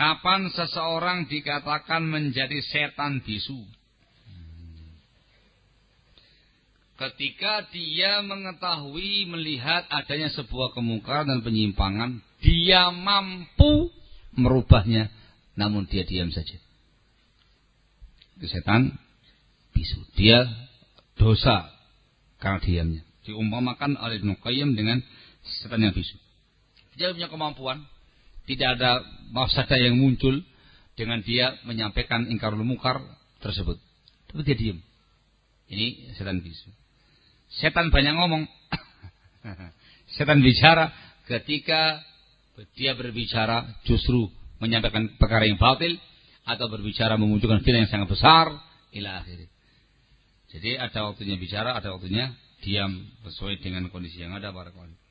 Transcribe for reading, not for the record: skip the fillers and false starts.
Kapan seseorang dikatakan menjadi setan bisu? Ketika dia mengetahui, melihat adanya sebuah kemungkaran dan penyimpangan, dia mampu merubahnya, namun dia diam saja. Itu setan bisu. Dia dosa karena diamnya. Diumpamakan oleh Ibnu Qayyim dengan setan yang bisu. Dia punya kemampuan, tidak ada mafsadah yang muncul dengan dia menyampaikan ingkarul munkar tersebut. Tapi dia diam. Ini setan bisu. Setan banyak ngomong. Setan bicara, ketika dia berbicara justru menyampaikan perkara yang batil atau berbicara memunculkan fitnah yang sangat besar ila akhir. Jadi ada waktunya bicara, ada waktunya diam sesuai dengan kondisi yang ada. Barakallahu.